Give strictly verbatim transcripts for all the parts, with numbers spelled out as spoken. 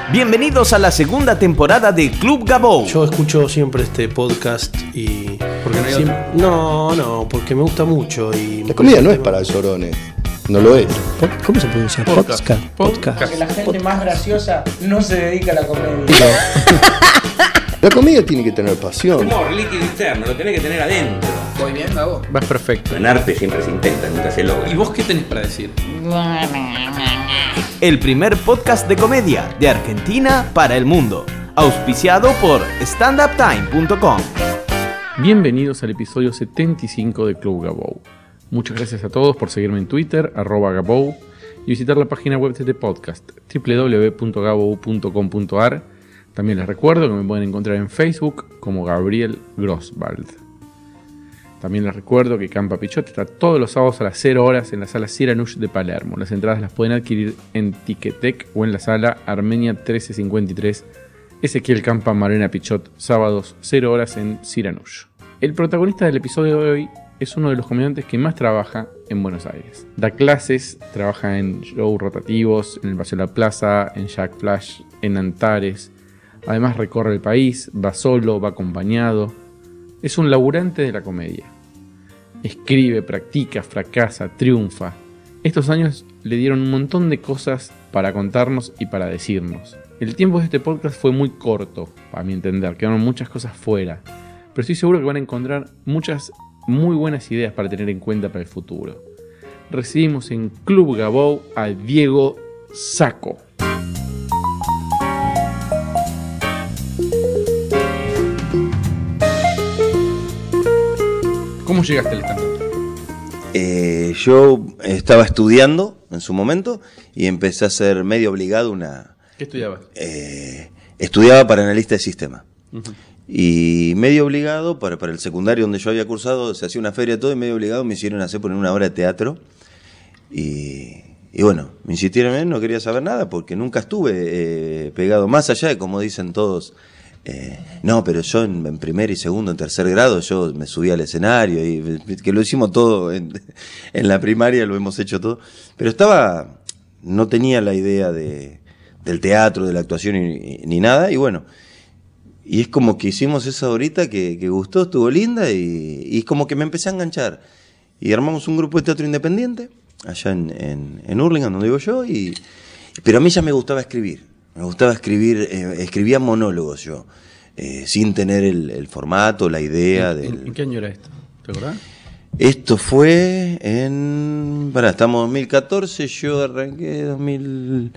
Bienvenidos a la segunda temporada de Club Gabou. Yo escucho siempre este podcast y... ¿Porque no hay siempre... otro? No, no, porque me gusta mucho y... La comida no es para llorones, no lo es. ¿Cómo se pronuncia? Podcast. Podcast. Podcast. Porque la gente más graciosa no se dedica a la comedia. La comida tiene que tener pasión. Humor líquido interno, lo tenés que tener adentro. ¿Voy bien, Gabo? Vas perfecto. En arte siempre se intenta, nunca se logra. ¿Y vos qué tenés para decir? El primer podcast de comedia de Argentina para el mundo. Auspiciado por stand up time punto com. Bienvenidos al episodio setenta y cinco de Club Gabou. Muchas gracias a todos por seguirme en Twitter, arroba Gabou, y visitar la página web de este podcast, doble u doble u doble u punto gabou punto com punto a r. También les recuerdo que me pueden encontrar en Facebook como Gabriel Grosswald. También les recuerdo que Campa Pichot está todos los sábados a las cero horas en la sala Siranush de Palermo. Las entradas las pueden adquirir en Ticketek o en la sala Armenia trece cincuenta y tres, Ezequiel Campa Marena Pichot, sábados cero horas en Siranush. El protagonista del episodio de hoy es uno de los comediantes que más trabaja en Buenos Aires. Da clases, trabaja en shows rotativos, en el Paseo de la Plaza, en Jack Flash, en Antares. Además recorre el país, va solo, va acompañado. Es un laburante de la comedia. Escribe, practica, fracasa, triunfa. Estos años le dieron un montón de cosas para contarnos y para decirnos. El tiempo de este podcast fue muy corto, para mi entender. Quedaron muchas cosas fuera. Pero estoy seguro que van a encontrar muchas muy buenas ideas para tener en cuenta para el futuro. Recibimos en Club Gabou a Diego Sacco. ¿Cómo llegaste al stand-up? Eh, yo estaba estudiando en su momento y empecé a ser medio obligado una... ¿Qué estudiabas? Eh, estudiaba para analista de sistema. Uh-huh. Y medio obligado, para, para el secundario donde yo había cursado, se hacía una feria y todo, y medio obligado me hicieron hacer poner una obra de teatro. Y, y bueno, me insistieron en él, no quería saber nada porque nunca estuve eh, pegado, más allá de como dicen todos... Eh, no, pero yo en, en primer y segundo, en tercer grado, yo me subí al escenario y que lo hicimos todo en, en la primaria, lo hemos hecho todo. Pero estaba, no tenía la idea de, del teatro, de la actuación ni, ni nada. Y bueno, y es como que hicimos esa horita que, que gustó, estuvo linda y, y es como que me empecé a enganchar. Y armamos un grupo de teatro independiente allá en, en, en Hurlingham, donde vivo yo. Y, pero a mí ya me gustaba escribir. Me gustaba escribir, eh, escribía monólogos yo, eh, sin tener el, el formato, la idea. ¿En, del... ¿En qué año era esto? ¿Te acordás? Esto fue en... Pará, estamos en dos mil catorce, yo arranqué dos mil,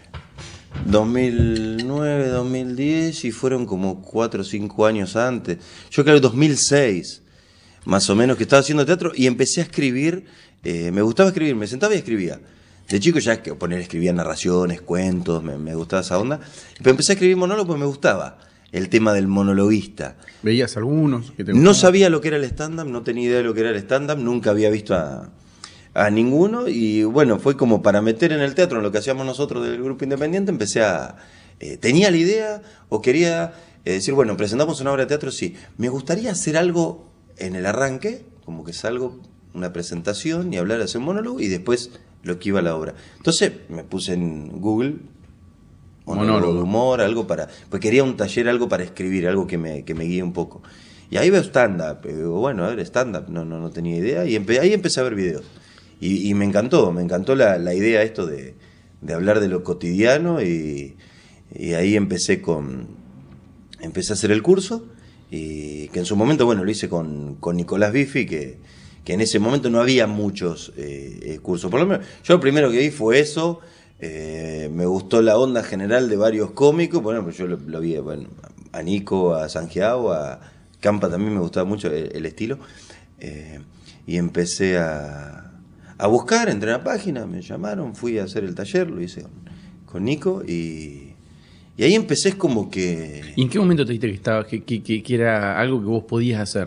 dos mil nueve, dos mil diez y fueron como cuatro o cinco años antes. Yo creo que dos mil seis, más o menos, que estaba haciendo teatro y empecé a escribir, eh, me gustaba escribir, me sentaba y escribía. De chico ya que poner, escribía narraciones, cuentos, me, me gustaba esa onda. Pero empecé a escribir monólogos porque me gustaba el tema del monologuista. ¿Veías algunos que te No gustaban? sabía lo que era el stand-up, no tenía idea de lo que era el stand-up, nunca había visto a, a ninguno. Y bueno, fue como para meter en el teatro, en lo que hacíamos nosotros del grupo independiente, empecé a... Eh, tenía la idea o quería eh, decir, bueno, presentamos una obra de teatro, sí. Me gustaría hacer algo en el arranque, como que salgo, una presentación y hablar, hacer un monólogo y después... lo que iba a la obra. Entonces me puse en Google monólogo de humor, algo para... Pues quería un taller, algo para escribir, algo que me, que me guíe un poco. Y ahí veo stand-up. Y digo, bueno, a ver, stand-up, no, no, no tenía idea. Y empe- ahí empecé a ver videos. Y, y me encantó, me encantó la, la idea esto de, de hablar de lo cotidiano. Y, y ahí empecé con... Empecé a hacer el curso. Y que en su momento, bueno, lo hice con, con Nicolás Biffi, que... que en ese momento no había muchos eh, cursos. Por lo menos, yo lo primero que vi fue eso, eh, me gustó la onda general de varios cómicos, por ejemplo, yo lo, lo vi bueno, a Nico, a Sangiao, a Campa también me gustaba mucho el, el estilo, eh, y empecé a, a buscar, entré a la página, me llamaron, fui a hacer el taller, lo hice con, con Nico, y, y ahí empecé es como que... ¿Y en qué momento te dijiste que, estaba, que, que, que era algo que vos podías hacer?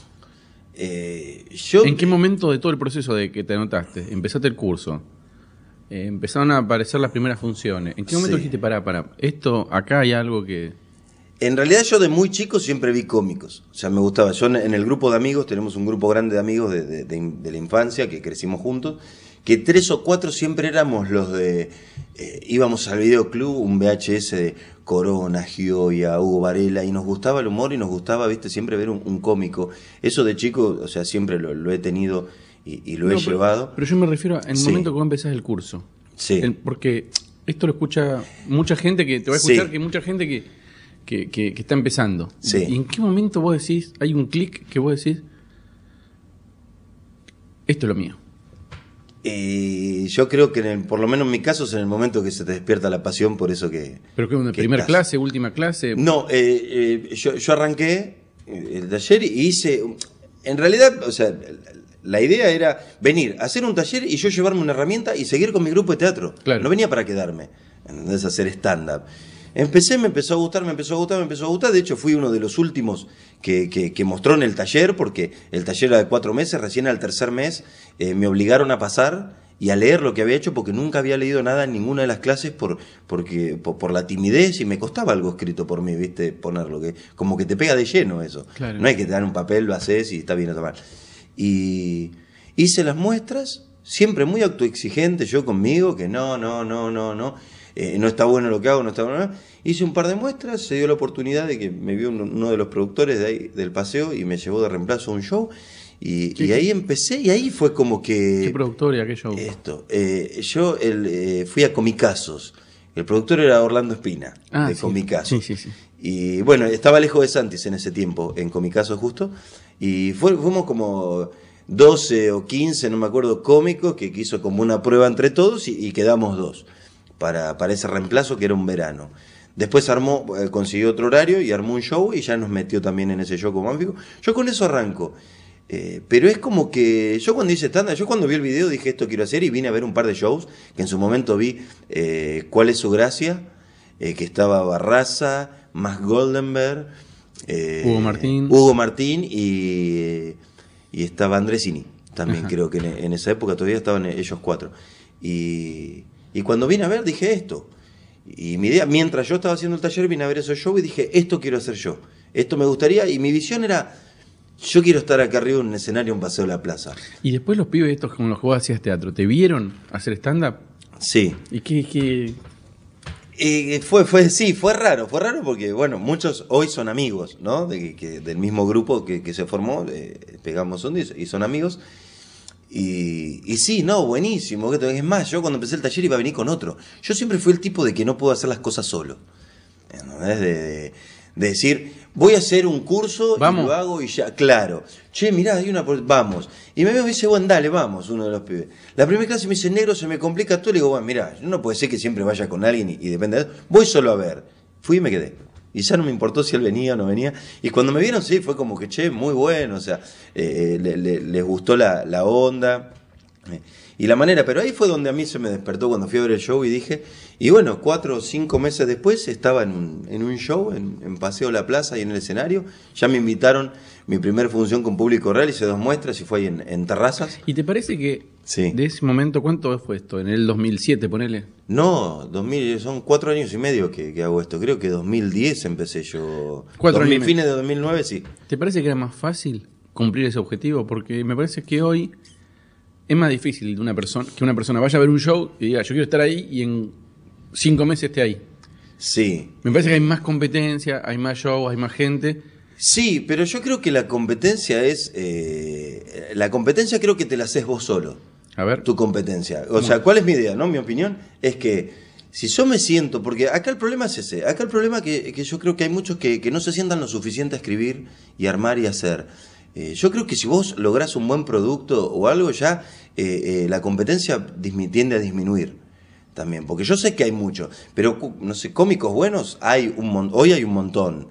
Eh, yo, ¿En qué momento de todo el proceso de que te anotaste? Empezaste el curso, eh, empezaron a aparecer las primeras funciones. ¿En qué momento Sí. dijiste, pará, pará, esto, acá hay algo que... En realidad yo de muy chico siempre vi cómicos, o sea, me gustaba. Yo en el grupo de amigos, tenemos un grupo grande de amigos de, de, de, de la infancia que crecimos juntos, que tres o cuatro siempre éramos los de... Eh, íbamos al videoclub, un V H S de Corona, Gioia, Hugo Varela, y nos gustaba el humor y nos gustaba, viste, siempre ver un, un cómico. Eso de chico, o sea, siempre lo, lo he tenido y, y lo no, he pero, llevado. Pero yo me refiero al sí. momento que vos empezás el curso. Sí. El, porque esto lo escucha mucha gente que te va a escuchar, Sí. que mucha gente que, que, que, que está empezando. Sí. ¿Y en qué momento vos decís, hay un clic que vos decís, esto es lo mío? Y yo creo que, en el, por lo menos en mi caso, es en el momento que se te despierta la pasión por eso que... ¿Pero qué? ¿Una que primera estás. clase, última clase? No, eh, eh, yo, yo arranqué el taller y hice... En realidad, o sea, la idea era venir, hacer un taller y yo llevarme una herramienta y seguir con mi grupo de teatro. Claro. No venía para quedarme, ¿entendés? Hacer stand-up. Empecé, me empezó a gustar, me empezó a gustar, me empezó a gustar. De hecho, fui uno de los últimos que, que, que mostró en el taller, porque el taller era de cuatro meses, recién al tercer mes eh, me obligaron a pasar y a leer lo que había hecho, porque nunca había leído nada en ninguna de las clases por, porque, por, por la timidez, y me costaba algo escrito por mí, ¿viste? Ponerlo, que como que te pega de lleno eso. Claro. No hay que te dan un papel, lo haces y está bien o está mal. Y hice las muestras, siempre muy autoexigente yo conmigo, que no, no, no, no, no. Eh, no está bueno lo que hago, no está bueno. Hice un par de muestras, se dio la oportunidad de que me vio uno, uno de los productores de ahí, del paseo, y me llevó de reemplazo a un show, y, y ahí empecé, y ahí fue como que... ¿Qué productor y a qué show? Esto, eh, yo el, eh, fui a Comicazos, el productor era Orlando Espina, Ah, de sí. Comicazos. Sí, sí, sí. Y bueno, estaba lejos de Santis en ese tiempo, en Comicazos justo, y fue, fuimos como doce o quince, no me acuerdo, cómicos, que quiso como una prueba entre todos, y, y quedamos dos. Para, para ese reemplazo que era un verano. Después armó, eh, consiguió otro horario y armó un show y ya nos metió también en ese show como ánfico. Yo con eso arranco. Eh, pero es como que yo cuando hice stand-up, yo cuando vi el video dije esto quiero hacer, y vine a ver un par de shows que en su momento vi eh, ¿Cuál es su gracia? Eh, que estaba Barraza, Max Goldenberg, eh, Hugo Martín. Hugo Martín y, y estaba Andresini también. Ajá. Creo que en, en esa época todavía estaban ellos cuatro. Y... Y cuando vine a ver, dije esto. Y mi idea, mientras yo estaba haciendo el taller, vine a ver esos shows y dije, esto quiero hacer yo. Esto me gustaría, y mi visión era, yo quiero estar acá arriba en un escenario, en Paseo de la Plaza. Y después los pibes estos con los que vos hacías teatro, ¿te vieron hacer stand-up? Sí. ¿Y qué, qué? Y fue, fue, sí, fue raro, fue raro porque, bueno, muchos hoy son amigos, ¿no? De, que, del mismo grupo que, que se formó, eh, Pegamos Onda, y son amigos. Y, y sí, no, buenísimo. Es más, yo cuando empecé el taller iba a venir con otro. Yo siempre fui el tipo de que no puedo hacer las cosas solo. ¿Entendés? De, de, de decir, voy a hacer un curso Vamos. y lo hago y ya. Claro. Che, mirá, hay una... Vamos. Y me veo y me dice, bueno, dale, vamos, uno de los pibes. La primera clase me dice, negro, se me complica todo. Le digo, bueno, mirá, no puede ser que siempre vaya con alguien y, y depende de eso. Voy solo a ver. Fui y me quedé. Y ya no me importó si él venía o no venía. Y cuando me vieron, sí, fue como que, che, muy bueno. O sea, eh, le, le, les gustó la, la onda eh, y la manera. Pero ahí fue donde a mí se me despertó cuando fui a ver el show y dije... Y bueno, cuatro o cinco meses después estaba en un, en un show, en, en Paseo La Plaza y en el escenario. Ya me invitaron, mi primera función con público real, hice dos muestras y fue ahí en, en Terrazas. ¿Y te parece que Sí. de ese momento, cuánto fue esto? ¿En el dos mil siete, ponele? No, dos mil, son cuatro años y medio que, que hago esto. Creo que dos mil diez empecé yo. Cuatro dos mil, años y medio. fines de dos mil nueve, sí. ¿Te parece que era más fácil cumplir ese objetivo? Porque me parece que hoy es más difícil de una persona, que una persona vaya a ver un show y diga, yo quiero estar ahí, y en cinco meses esté ahí. Sí. Me parece que hay más competencia, hay más shows, hay más gente. Sí, pero yo creo que la competencia es... Eh, la competencia creo que te la haces vos solo. A ver. Tu competencia. O sea, ¿cuál es mi idea? ¿No? Mi opinión es que si yo me siento... Porque acá el problema es ese. Acá el problema que, que yo creo que hay muchos que, que no se sientan lo suficiente a escribir y armar y hacer. Eh, yo creo que si vos lográs un buen producto o algo ya, eh, eh, la competencia dismi- tiende a disminuir también. Porque yo sé que hay mucho. Pero, no sé, cómicos buenos hay un mon- hoy hay un montón.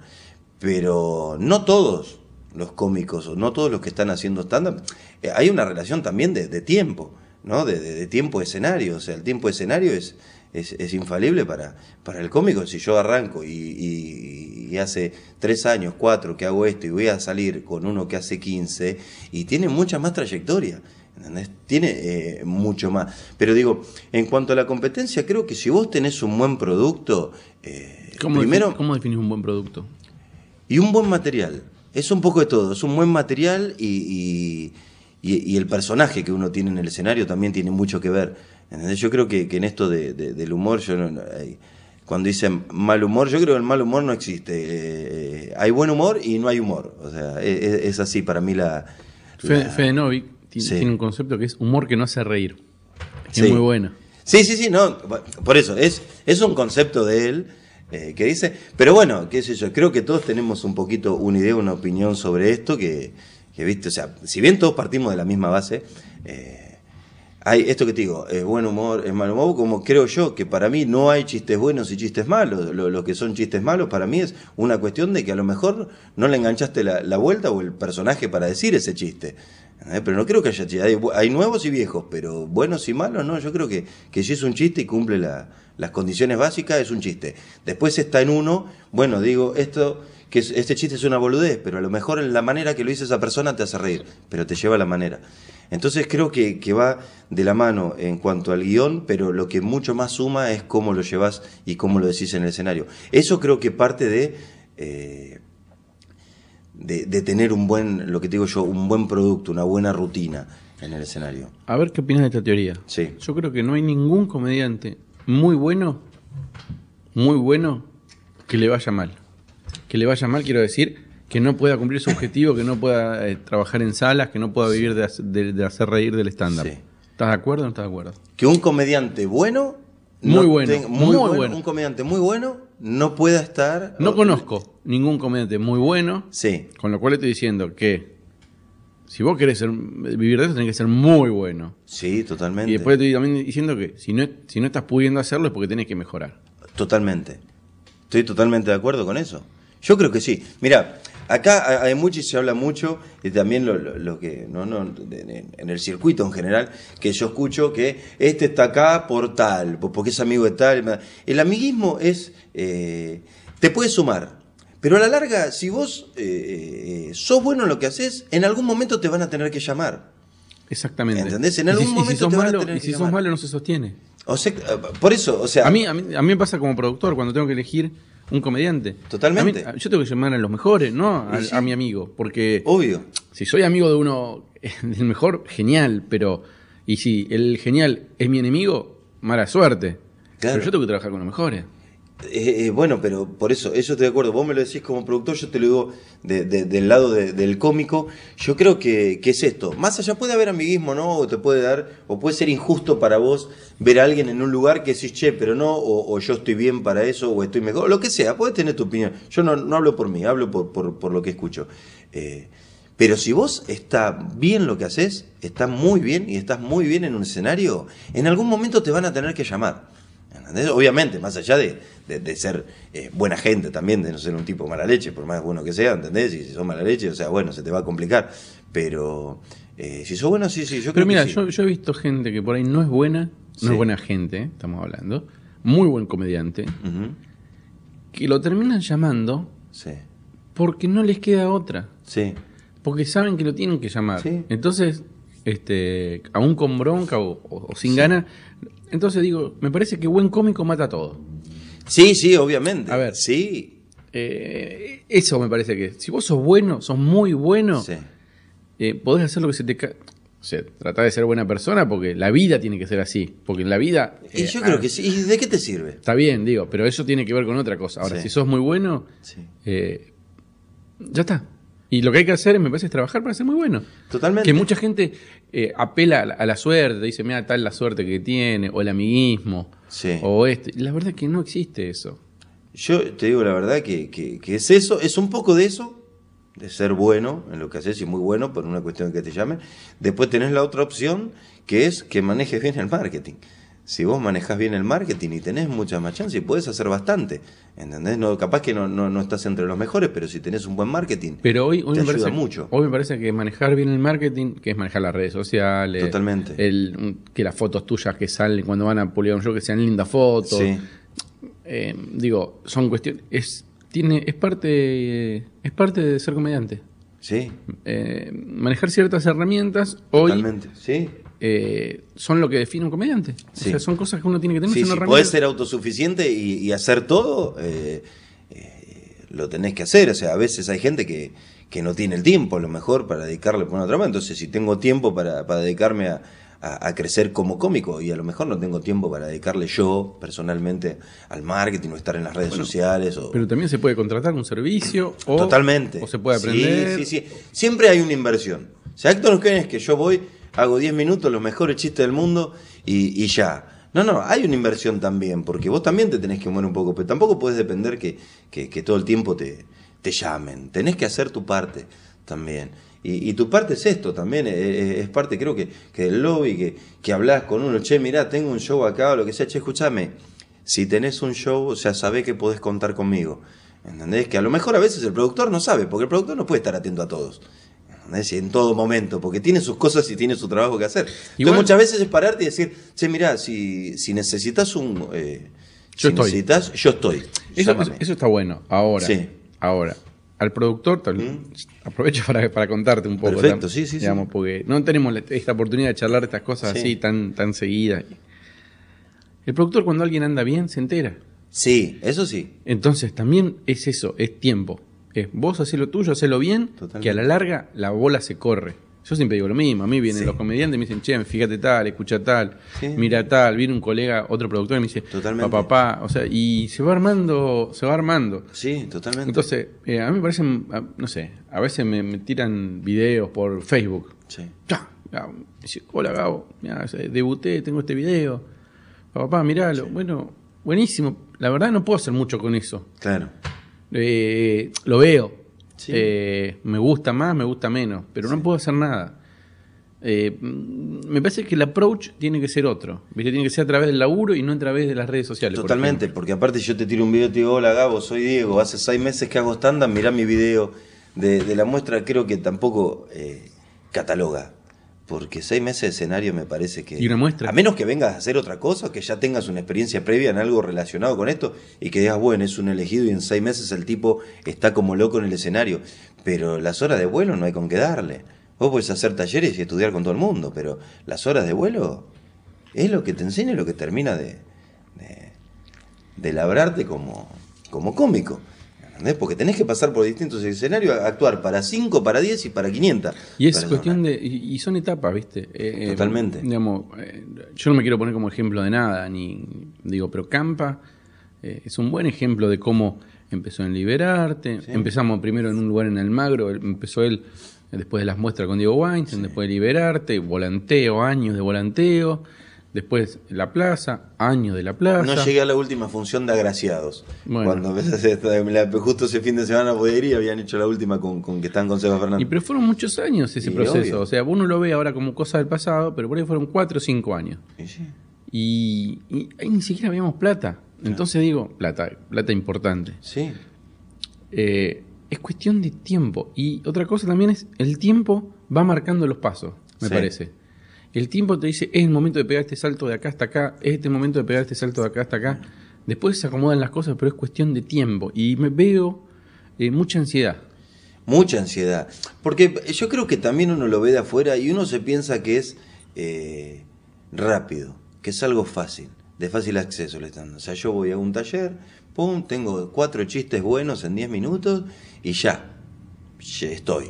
Pero no todos los cómicos, o no todos los que están haciendo stand-up, eh, hay una relación también de, de tiempo, ¿no? De, de, de tiempo de escenario. O sea, el tiempo de escenario es, es, es infalible para, para el cómico. Si yo arranco y, y, y hace tres años, cuatro que hago esto, y voy a salir con uno que hace quince, y tiene mucha más trayectoria, ¿entendés? Tiene eh, mucho más. Pero digo, en cuanto a la competencia, creo que si vos tenés un buen producto, eh, ¿Cómo, primero... defin- ¿Cómo definís un buen producto? Y un buen material. Es un poco de todo. Es un buen material y, y, y, y el personaje que uno tiene en el escenario también tiene mucho que ver. ¿Entendés? Yo creo que, que en esto de, de, del humor, yo no, no, hay, cuando dicen mal humor, yo creo que el mal humor no existe. Eh, hay buen humor y no hay humor. O sea, es, es así para mí la... Fede, la... Fede Novik tiene, Sí. tiene un concepto que es humor que no hace reír. Que Sí. es muy bueno. Sí, sí, sí, no, por eso, es, es un concepto de él eh, que dice, pero bueno, qué sé yo, creo que todos tenemos un poquito una idea, una opinión sobre esto, que, que viste, o sea, si bien todos partimos de la misma base, eh, hay esto que te digo, es buen humor, es mal humor, como creo yo, que para mí no hay chistes buenos y chistes malos, lo, lo que son chistes malos para mí es una cuestión de que a lo mejor no le enganchaste la, la vuelta o el personaje para decir ese chiste. Eh, pero no creo que haya chistes, hay, hay nuevos y viejos, pero buenos y malos no, yo creo que, que si es un chiste y cumple la, las condiciones básicas es un chiste. Después está en uno, bueno, digo, esto que es, este chiste es una boludez, pero a lo mejor en la manera que lo dice esa persona te hace reír, pero te lleva a la manera. Entonces creo que, que va de la mano en cuanto al guión, pero lo que mucho más suma es cómo lo llevas y cómo lo decís en el escenario. Eso creo que parte de... Eh, De, de tener un buen, lo que te digo yo, un buen producto, una buena rutina en el escenario. A ver qué opinas de esta teoría. Sí. Yo creo que no hay ningún comediante muy bueno, muy bueno, que le vaya mal. Que le vaya mal, quiero decir, que no pueda cumplir su objetivo, que no pueda eh, trabajar en salas, que no pueda vivir de, de, de hacer reír del stand-up. Sí. ¿Estás de acuerdo o no estás de acuerdo? Que un comediante bueno... Muy no bueno, tenga- muy bueno. Un comediante muy bueno no pueda estar... No conozco ningún comediante muy bueno, Sí, con lo cual estoy diciendo que si vos querés ser, vivir de eso, tenés que ser muy bueno. sí, totalmente. Y después estoy también diciendo que si no, si no estás pudiendo hacerlo es porque tenés que mejorar. Totalmente. Estoy totalmente de acuerdo con eso. Yo creo que sí. Mira, acá hay mucho y se habla mucho, y también lo, lo, lo que, no, no, en el circuito en general, que yo escucho que este está acá por tal, porque es amigo de tal. El amiguismo es, eh, te puede sumar, pero a la larga, si vos eh, sos bueno en lo que haces, en algún momento te van a tener que llamar. Exactamente. ¿Entendés? En Y algún si, y momento si sos te van a malo, tener y que si sos llamar. malo no se sostiene. O sea, por eso, o sea... A mí, a, mí, a mí me pasa como productor cuando tengo que elegir un comediante. Totalmente. A mí- yo tengo que llamar a los mejores, no a, Y sí. a mi amigo. Porque Obvio. si soy amigo de uno, del mejor, genial. Pero y si el genial es mi enemigo, mala suerte. Claro. Pero yo tengo que trabajar con los mejores. Eh, eh, bueno, pero por eso, eso estoy de acuerdo. Vos me lo decís como productor, yo te lo digo de, de, del lado de, del cómico. Yo creo que, que es esto. Más allá puede haber amiguismo, ¿no? O te puede dar, o puede ser injusto para vos ver a alguien en un lugar que decís, che, pero no, o, o yo estoy bien para eso, o estoy mejor, lo que sea, puedes tener tu opinión. Yo no, no hablo por mí, hablo por, por, por lo que escucho. Eh, pero si vos está bien lo que haces, estás muy bien y estás muy bien en un escenario, en algún momento te van a tener que llamar. ¿Entendés? Obviamente, más allá de, de, de ser eh, buena gente también, de no ser un tipo mala leche, por más bueno que sea, ¿entendés? Y si sos mala leche, o sea, bueno, se te va a complicar. Pero eh, si sos bueno, sí, sí, yo Pero creo mira, que sí. yo, yo he visto gente que por ahí no es buena, Sí. no es buena gente, ¿eh? Estamos hablando, muy buen comediante, Ujú. que lo terminan llamando Sí, porque no les queda otra. sí, Porque saben que lo tienen que llamar. Sí. Entonces, este, aún con bronca o, o- o sin gana, entonces digo, me parece que buen cómico mata todo. sí, sí, obviamente. A ver. Sí, Eh, eso me parece que, si vos sos bueno, sos muy bueno, sí. eh, podés hacer lo que se te... Ca o sea, tratá de ser buena persona porque la vida tiene que ser así. Porque en la vida... Y eh, yo creo ah, que sí. ¿Y de qué te sirve? Está bien, digo, pero eso tiene que ver con otra cosa. Ahora, Sí. si sos muy bueno, Sí. eh, ya está. Y lo que hay que hacer, me parece, es trabajar para ser muy bueno. Totalmente. Que mucha gente eh, apela a la, a la suerte, dice, mira, tal la suerte que tiene, o el amiguismo, Sí. o este. La verdad es que no existe eso. Yo te digo la verdad que, que, que es eso, es un poco de eso, de ser bueno en lo que haces y muy bueno por una cuestión que te llamen. Después tenés la otra opción, que es que manejes bien el marketing. Si vos manejás bien el marketing y tenés muchas más chances, podés hacer bastante, ¿entendés? No, capaz que no, no, no estás entre los mejores, pero si tenés un buen marketing, Pero hoy, hoy, te me, ayuda parece, mucho. hoy me parece que manejar bien el marketing, que es manejar las redes sociales. Totalmente. El, un- que las fotos tuyas que salen cuando van a publicar un show, que sean lindas fotos. Sí, Eh, digo, son cuestiones... Es, tiene, es, parte, es parte de ser comediante. sí, Eh, manejar ciertas herramientas hoy totalmente, sí. eh, son lo que define un comediante. Sí. O sea, son cosas que uno tiene que tener. Sí, son si herramientas. podés ser autosuficiente y, y hacer todo, eh, eh, lo tenés que hacer. O sea, a veces hay gente que, que no tiene el tiempo a lo mejor para dedicarle por otra manera. Entonces, si tengo tiempo para, para dedicarme a, a, a crecer como cómico, y a lo mejor no tengo tiempo para dedicarle yo personalmente al marketing o estar en las redes bueno, sociales. O... Pero también se puede contratar un servicio o, Totalmente. o se puede aprender. Sí, sí, sí. Siempre hay una inversión. O sea, acto no es que yo voy, hago diez minutos, los mejores chistes del mundo y, y ya. No, no, hay una inversión también, porque vos también te tenés que mover un poco, pero tampoco podés depender que, que, que todo el tiempo te, te llamen. Tenés que hacer tu parte también. Y, y tu parte es esto también, es, es parte creo que, que del lobby, que, que hablás con uno, che, mirá, tengo un show acá o lo que sea, che, escuchame, si tenés un show, o sea, sabés que podés contar conmigo. ¿Entendés? Que a lo mejor a veces el productor no sabe, porque el productor no puede estar atento a todos. En todo momento, porque tiene sus cosas y tiene su trabajo que hacer. Igual, entonces muchas veces es pararte y decir, che, mirá, si, si necesitas un... Eh, yo si estoy. necesitas, yo estoy. Eso, eso, eso está bueno. Ahora, sí. ahora al productor, tal, ¿Mm? aprovecho para, para contarte un poco. Perfecto, tam, sí, sí, digamos, sí. Porque no tenemos la, esta oportunidad de charlar estas cosas sí. así tan, tan seguidas. El productor, cuando alguien anda bien, se entera. Sí, eso sí. Entonces también es eso, es tiempo. Es vos hacés lo tuyo, hacelo bien, Totalmente. Que a la larga la bola se corre. Yo siempre digo lo mismo, a mí vienen sí. los comediantes y me dicen, che, fíjate tal, escucha tal, sí. mira tal, viene un colega, otro productor y me dice, totalmente. papá, papá, o sea, y se va armando, se va armando. Sí, totalmente. Entonces, eh, a mí me parecen, no sé, a veces me, me tiran videos por Facebook. Sí. Ya, ya, dice, hola Gabo, mirá, debuté, tengo este video, papá, miralo, sí. bueno, buenísimo, la verdad no puedo hacer mucho con eso. Claro. Eh, lo veo, sí. eh, me gusta más, me gusta menos, pero sí. no puedo hacer nada. Eh, me parece que el approach tiene que ser otro, ¿viste? Tiene que ser a través del laburo y no a través de las redes sociales. Totalmente, por porque aparte yo te tiro un video y te digo, hola Gabo, soy Diego, hace seis meses que hago stand-up, mirá mi video de, de la muestra, creo que tampoco eh, cataloga. Porque seis meses de escenario me parece que... ¿Y una muestra? A menos que vengas a hacer otra cosa, que ya tengas una experiencia previa en algo relacionado con esto y que digas, bueno, es un elegido y en seis meses el tipo está como loco en el escenario. Pero las horas de vuelo no hay con qué darle. Vos podés hacer talleres y estudiar con todo el mundo, pero las horas de vuelo es lo que te enseña y lo que termina de, de, de labrarte como, como cómico. ¿Entendés? Porque tenés que pasar por distintos escenarios, actuar para cinco, para diez y para quinientas. Y es personas. Cuestión de. Y, y son etapas, ¿viste? Eh, Totalmente. Eh, digamos, eh, yo no me quiero poner como ejemplo de nada, ni digo, pero Campa eh, es un buen ejemplo de cómo empezó en Liberarte. Sí. Empezamos primero en un lugar en Almagro, empezó él después de las muestras con Diego Weinstein, sí. después de Liberarte, volanteo, años de volanteo. Después La Plaza, años de La Plaza. No llegué a la última función de Agraciados. Bueno. Cuando empecé, justo ese fin de semana poder ir y habían hecho la última con, con que estaban con Seba Fernández. Y pero fueron muchos años ese y proceso. Obvio. O sea, uno lo ve ahora como cosa del pasado, pero por ahí fueron cuatro o cinco años. ¿Y, sí? y, y ahí ni siquiera veíamos plata. Claro. Entonces digo, plata, plata importante. Sí. Eh, es cuestión de tiempo. Y otra cosa también es, el tiempo va marcando los pasos, me sí. parece. El tiempo te dice, es el momento de pegar este salto de acá hasta acá, es este momento de pegar este salto de acá hasta acá. Después se acomodan las cosas, pero es cuestión de tiempo. Y me veo eh, mucha ansiedad. Mucha ansiedad. Porque yo creo que también uno lo ve de afuera y uno se piensa que es eh, rápido, que es algo fácil, de fácil acceso. O sea, yo voy a un taller, pum, tengo cuatro chistes buenos en diez minutos y ya, ya estoy.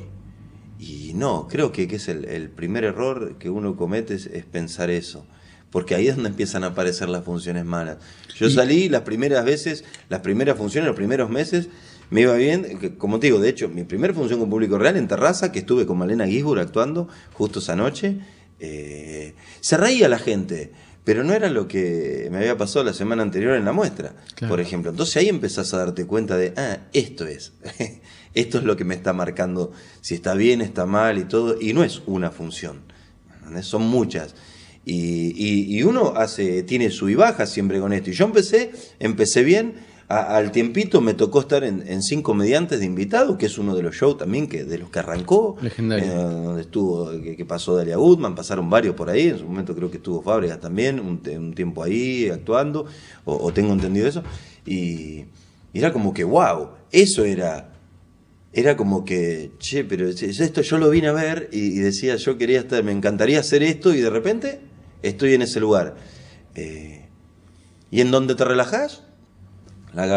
Y no, creo que, que es el, el primer error que uno comete es, es pensar eso. Porque ahí es donde empiezan a aparecer las funciones malas. Yo salí las primeras veces, las primeras funciones, los primeros meses, me iba bien. Como te digo, de hecho, mi primera función con público real en Terraza, que estuve con Malena Gisburg actuando justo esa noche, eh, se reía la gente, pero no era lo que me había pasado la semana anterior en la muestra, claro. por ejemplo. Entonces ahí empezás a darte cuenta de, ah, esto es... Esto es lo que me está marcando si está bien, está mal y todo. Y no es una función, ¿entendés? Son muchas. Y, y, y uno hace tiene sub y baja siempre con esto. Y yo empecé, empecé bien. A, al tiempito me tocó estar en, en Cinco Comediantes de invitados, que es uno de los shows también que de los que arrancó. Legendario. Eh, donde estuvo, que, que pasó Dalia Goodman, pasaron varios por ahí. En su momento creo que estuvo Fábregas también, un, un tiempo ahí actuando, o, o tengo entendido eso. Y, y era como que, wow, eso era... Era como que, che, pero esto yo lo vine a ver y, y decía, yo quería estar, me encantaría hacer esto y de repente estoy en ese lugar. Eh, ¿Y en donde te relajás? La cagás.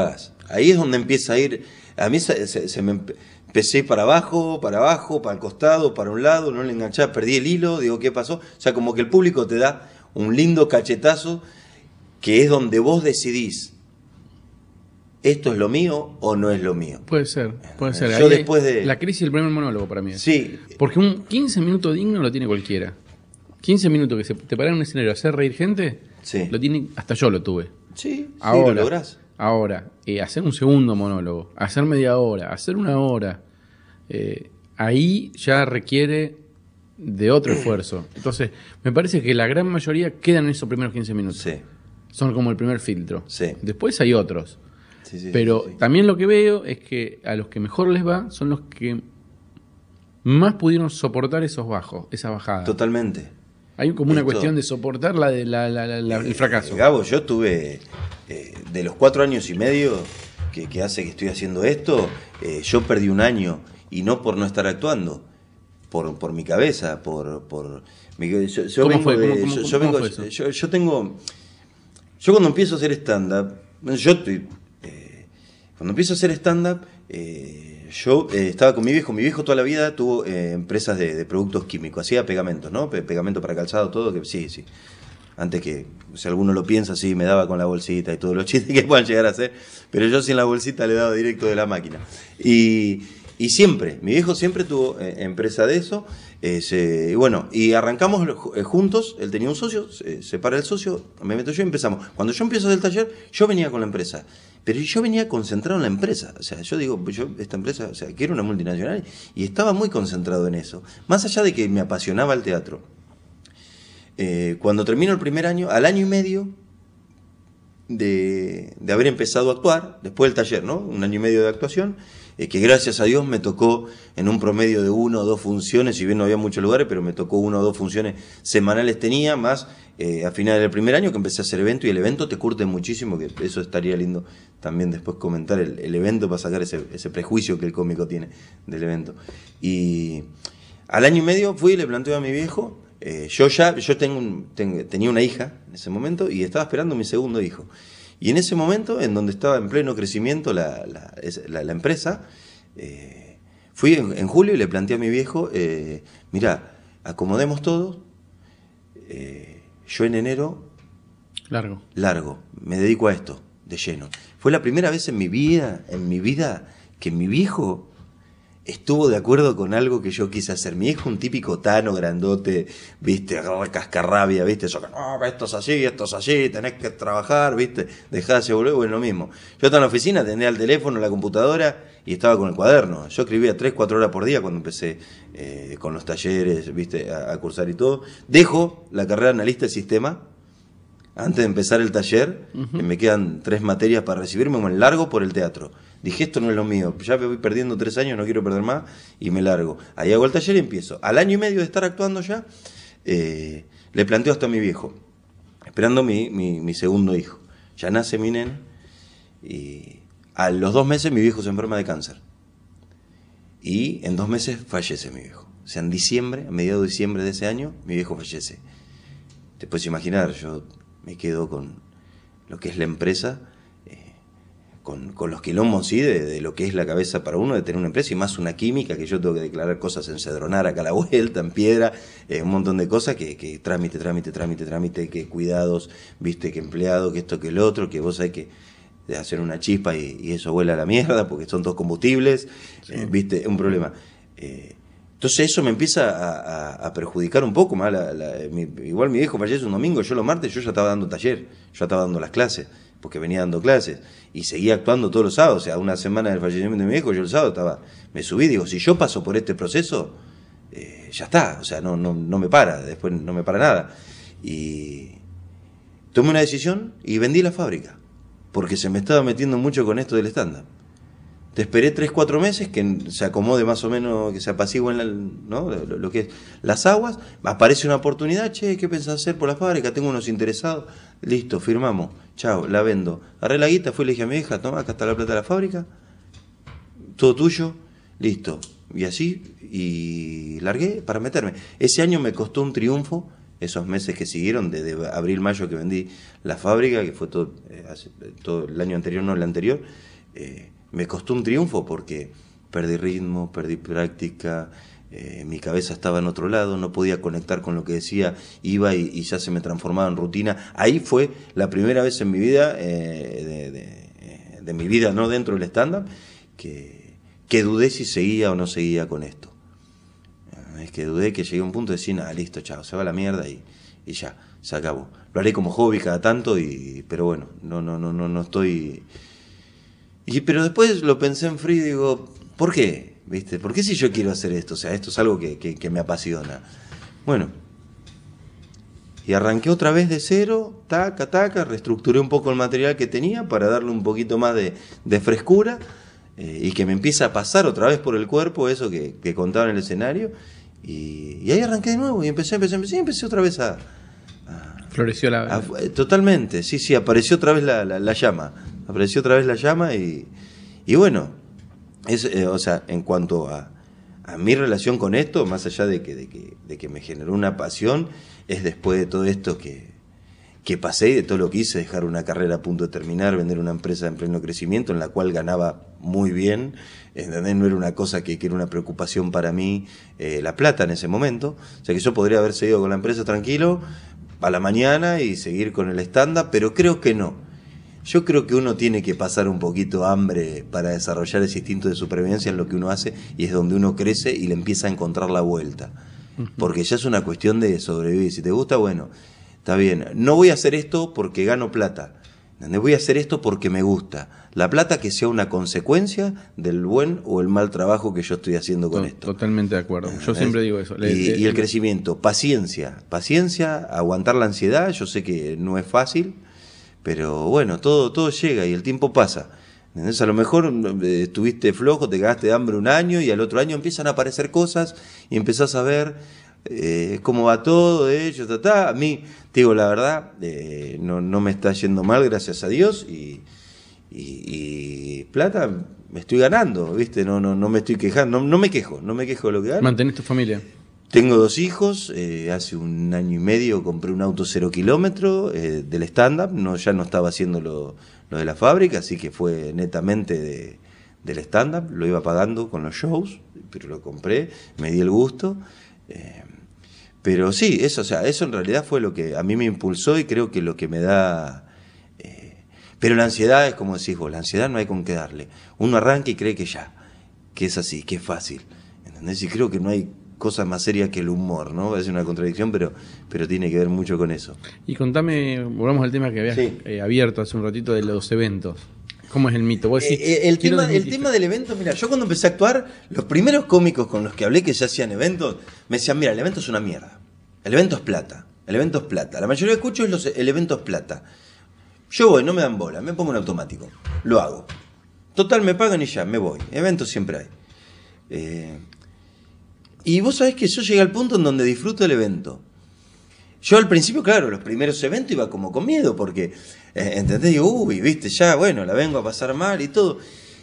Ahí es donde empieza a ir, a mí se, se, se me empe- empecé para abajo, para abajo, para el costado, para un lado, no le enganchaba, perdí el hilo, digo, ¿qué pasó? O sea, como que el público te da un lindo cachetazo que es donde vos decidís, ¿esto es lo mío o no es lo mío? Puede ser, puede ser. Yo Ahí después de- La crisis del primer monólogo para mí. es. Sí, Porque un quince minutos digno lo tiene cualquiera. quince minutos que se te paran en un escenario a hacer reír gente, Sí. lo tiene, hasta yo lo tuve. sí, sí, Ahora, lo lográs. ahora eh, hacer un segundo monólogo, hacer media hora, hacer una hora, eh, ahí ya requiere de otro esfuerzo. Entonces, me parece que la gran mayoría quedan en esos primeros quince minutos. Sí, Son como el primer filtro. Sí. Después hay otros. sí, sí, Pero sí, sí. también lo que veo es que a los que mejor les va son los que más pudieron soportar esos bajos, esa bajada. Totalmente. Hay como una Esto- cuestión de soportar la de la, la- la- la- el fracaso. Eh, Gabo, yo tuve, eh, de los cuatro años y medio que, que hace que estoy haciendo esto, eh, yo perdí un año, y no por no estar actuando, por, por mi cabeza, por... por mi- yo, yo ¿Cómo vengo fue? de- ¿Cómo- cómo- yo- cómo yo vengo- fue eso? yo- yo tengo... Yo cuando empiezo a hacer stand-up, yo estoy... eh, cuando empiezo a hacer stand-up, eh, yo eh, estaba con mi viejo, mi viejo toda la vida tuvo eh, empresas de, de productos químicos, hacía pegamentos, ¿no? Pe- Pegamento para calzado, todo, que sí, sí. Antes que, si alguno lo piensa, sí, me daba con la bolsita y todos los chistes que puedan llegar a hacer, pero yo sin la bolsita le daba directo de la máquina. Y, y siempre, mi viejo siempre tuvo eh, empresa de eso, eh, se- y bueno, y arrancamos eh, juntos, él tenía un socio, se separa el socio, me meto yo y empezamos. Cuando yo empiezo del taller, yo venía con la empresa, pero yo venía concentrado en la empresa, o sea, yo digo, yo esta empresa, o sea, quiero una multinacional, y estaba muy concentrado en eso, más allá de que me apasionaba el teatro. Eh, cuando termino el primer año, al año y medio de, de haber empezado a actuar, después del taller, ¿no? Un año y medio de actuación, eh, que gracias a Dios me tocó en un promedio de una o dos funciones, si bien no había muchos lugares, pero me tocó una o dos funciones semanales tenía, más eh, a final del primer año que empecé a hacer evento, y el evento te curte muchísimo, que eso estaría lindo también después comentar el, el evento para sacar ese, ese prejuicio que el cómico tiene del evento. Y al año y medio fui y le planteé a mi viejo. Eh, yo ya, yo tengo un, tengo- tenía una hija en ese momento y estaba esperando mi segundo hijo. Y en ese momento, en donde estaba en pleno crecimiento la, la, es- la- la empresa, eh, fui en, en julio y le planteé a mi viejo, eh, mira, acomodemos todo, eh, yo en enero Largo. largo, me dedico a esto, de lleno. Fue la primera vez en mi vida, en mi vida, que mi viejo estuvo de acuerdo con algo que yo quise hacer. Mi hijo, un típico tano grandote, viste, cascarrabia, viste, eso que no, esto es así, esto es así, tenés que trabajar, viste, dejá de hacer boludo, bueno, lo mismo. Yo estaba en la oficina, tenía el teléfono, la computadora y estaba con el cuaderno. Yo escribía tres, cuatro horas por día cuando empecé eh, con los talleres, viste, a, a cursar y todo. Dejo la carrera de analista de sistema antes de empezar el taller, uh-huh. Me quedan tres materias para recibirme, me largo por el teatro. Dije, esto no es lo mío, ya me voy perdiendo tres años, no quiero perder más, y me largo. Ahí hago el taller y empiezo. Al año y medio de estar actuando ya, eh, le planteo hasta a mi viejo, esperando mi, mi, mi segundo hijo. Ya nace mi nene, y a los dos meses mi viejo se enferma de cáncer. Y en dos meses fallece mi viejo. O sea, en diciembre, a mediados de diciembre de ese año, mi viejo fallece. Te puedes imaginar, yo me quedo con lo que es la empresa, eh, con, con los quilombos, sí, de, de lo que es la cabeza para uno de tener una empresa, y más una química, que yo tengo que declarar cosas en Cedronar acá a la vuelta, en Piedra, eh, un montón de cosas, que, que trámite, trámite, trámite, trámite, que cuidados, viste, que empleado, que esto, que el otro, que vos sabés que de hacer una chispa y, y eso vuela a la mierda, porque son todos combustibles, sí. eh, viste, un problema. Eh, Entonces eso me empieza a, a, a perjudicar un poco más. La, la, mi, igual mi viejo fallece un domingo, yo los martes yo ya estaba dando taller, yo estaba dando las clases, porque venía dando clases, y seguía actuando todos los sábados. O sea, una semana del fallecimiento de mi viejo, yo el sábado estaba, me subí, digo, si yo paso por este proceso, eh, ya está, o sea, no, no, no me para, después no me para nada. Y tomé una decisión y vendí la fábrica, porque se me estaba metiendo mucho con esto del stand-up. Te esperé tres, cuatro meses que se acomode más o menos, que se apaciguen la, ¿no? lo, lo que es las aguas. Aparece una oportunidad, che, ¿qué pensás hacer por la fábrica? Tengo unos interesados. Listo, firmamos. Chao, la vendo. Agarré la guita, fui y le dije a mi hija, toma, acá está la plata de la fábrica. Todo tuyo. Listo. Y así, y largué para meterme. Ese año me costó un triunfo, esos meses que siguieron, desde abril, mayo que vendí la fábrica, que fue todo, eh, hace, todo el año anterior, no el anterior. eh, me costó un triunfo porque perdí ritmo, perdí práctica, eh, mi cabeza estaba en otro lado, no podía conectar con lo que decía, iba y, y ya se me transformaba en rutina. Ahí fue la primera vez en mi vida, eh, de, de, de mi vida no dentro del stand-up, que, que dudé si seguía o no seguía con esto. Es que dudé, que llegué a un punto de decir, nada, listo, chao, se va a la mierda y, y ya, se acabó. Lo haré como hobby cada tanto, y pero bueno, no, no, no, no, no estoy... Y, pero después lo pensé en frío y digo, ¿por qué? ¿Viste? ¿Por qué si yo quiero hacer esto? O sea, esto es algo que, que, que me apasiona. Bueno, y arranqué otra vez de cero, taca, taca, reestructuré un poco el material que tenía para darle un poquito más de, de frescura, eh, y que me empiece a pasar otra vez por el cuerpo eso que, que contaba en el escenario. Y, y ahí arranqué de nuevo y empecé, empecé, empecé, y empecé otra vez a... a Floreció la... a, totalmente, sí, sí, apareció otra vez la, la, la llama. Apareció otra vez la llama y, y bueno, es, eh, o sea, en cuanto a, a mi relación con esto, más allá de que, de, que, de que me generó una pasión, es después de todo esto que, que pasé y de todo lo que hice, dejar una carrera a punto de terminar, vender una empresa en pleno crecimiento en la cual ganaba muy bien, ¿entendés? No era una cosa que, que era una preocupación para mí, eh, la plata en ese momento, o sea que yo podría haber seguido con la empresa tranquilo a la mañana y seguir con el stand-up, pero creo que no. Yo creo que uno tiene que pasar un poquito hambre para desarrollar ese instinto de supervivencia en lo que uno hace, y es donde uno crece y le empieza a encontrar la vuelta. Porque ya es una cuestión de sobrevivir. Si te gusta, bueno, está bien. No voy a hacer esto porque gano plata. Voy a hacer esto porque me gusta. La plata que sea una consecuencia del buen o el mal trabajo que yo estoy haciendo con esto. Totalmente de acuerdo. Yo siempre digo eso. Y, y el crecimiento, paciencia. Paciencia, aguantar la ansiedad. Yo sé que no es fácil, pero bueno, todo, todo llega y el tiempo pasa. ¿Entendés? A lo mejor eh, estuviste flojo, te cagaste de hambre un año y al otro año empiezan a aparecer cosas y empezás a ver eh, cómo va todo, de hecho, ta, ta. A mí, te digo la verdad, eh, no, no me está yendo mal, gracias a Dios, y, y, y plata me estoy ganando, ¿viste? No, no, no me estoy quejando, no, no me quejo, no me quejo de lo que gano. ¿Mantenés tu familia? Tengo dos hijos, eh, hace un año y medio compré un auto cero kilómetro eh, del stand-up, no, ya no estaba haciendo lo, lo de la fábrica, así que fue netamente de, del stand-up, lo iba pagando con los shows, pero lo compré, me di el gusto, eh, pero sí, eso, o sea, eso en realidad fue lo que a mí me impulsó y creo que lo que me da... Eh, pero la ansiedad es como decís vos, la ansiedad no hay con qué darle, uno arranca y cree que ya, que es así, que es fácil, ¿entendés? Y creo que no hay cosa más seria que el humor, ¿no? Es una contradicción, pero, pero tiene que ver mucho con eso. Y contame, volvamos al tema que habías sí. eh, abierto hace un ratito de los eventos. ¿Cómo es el mito? ¿Vos decís, eh, el, tema, el tema del evento, mira, yo cuando empecé a actuar, los primeros cómicos con los que hablé que ya hacían eventos, me decían, mira, el evento es una mierda. El evento es plata. El evento es plata. La mayoría que escucho es los, el evento es plata. Yo voy, no me dan bola, me pongo en automático. Lo hago. Total, me pagan y ya, me voy. Eventos siempre hay. Eh... Y vos sabés que yo llegué al punto en donde disfruto el evento. Yo al principio, claro, los primeros eventos iba como con miedo, porque, eh, ¿entendés? Digo, uy, viste, ya, bueno, la vengo a pasar mal y todo.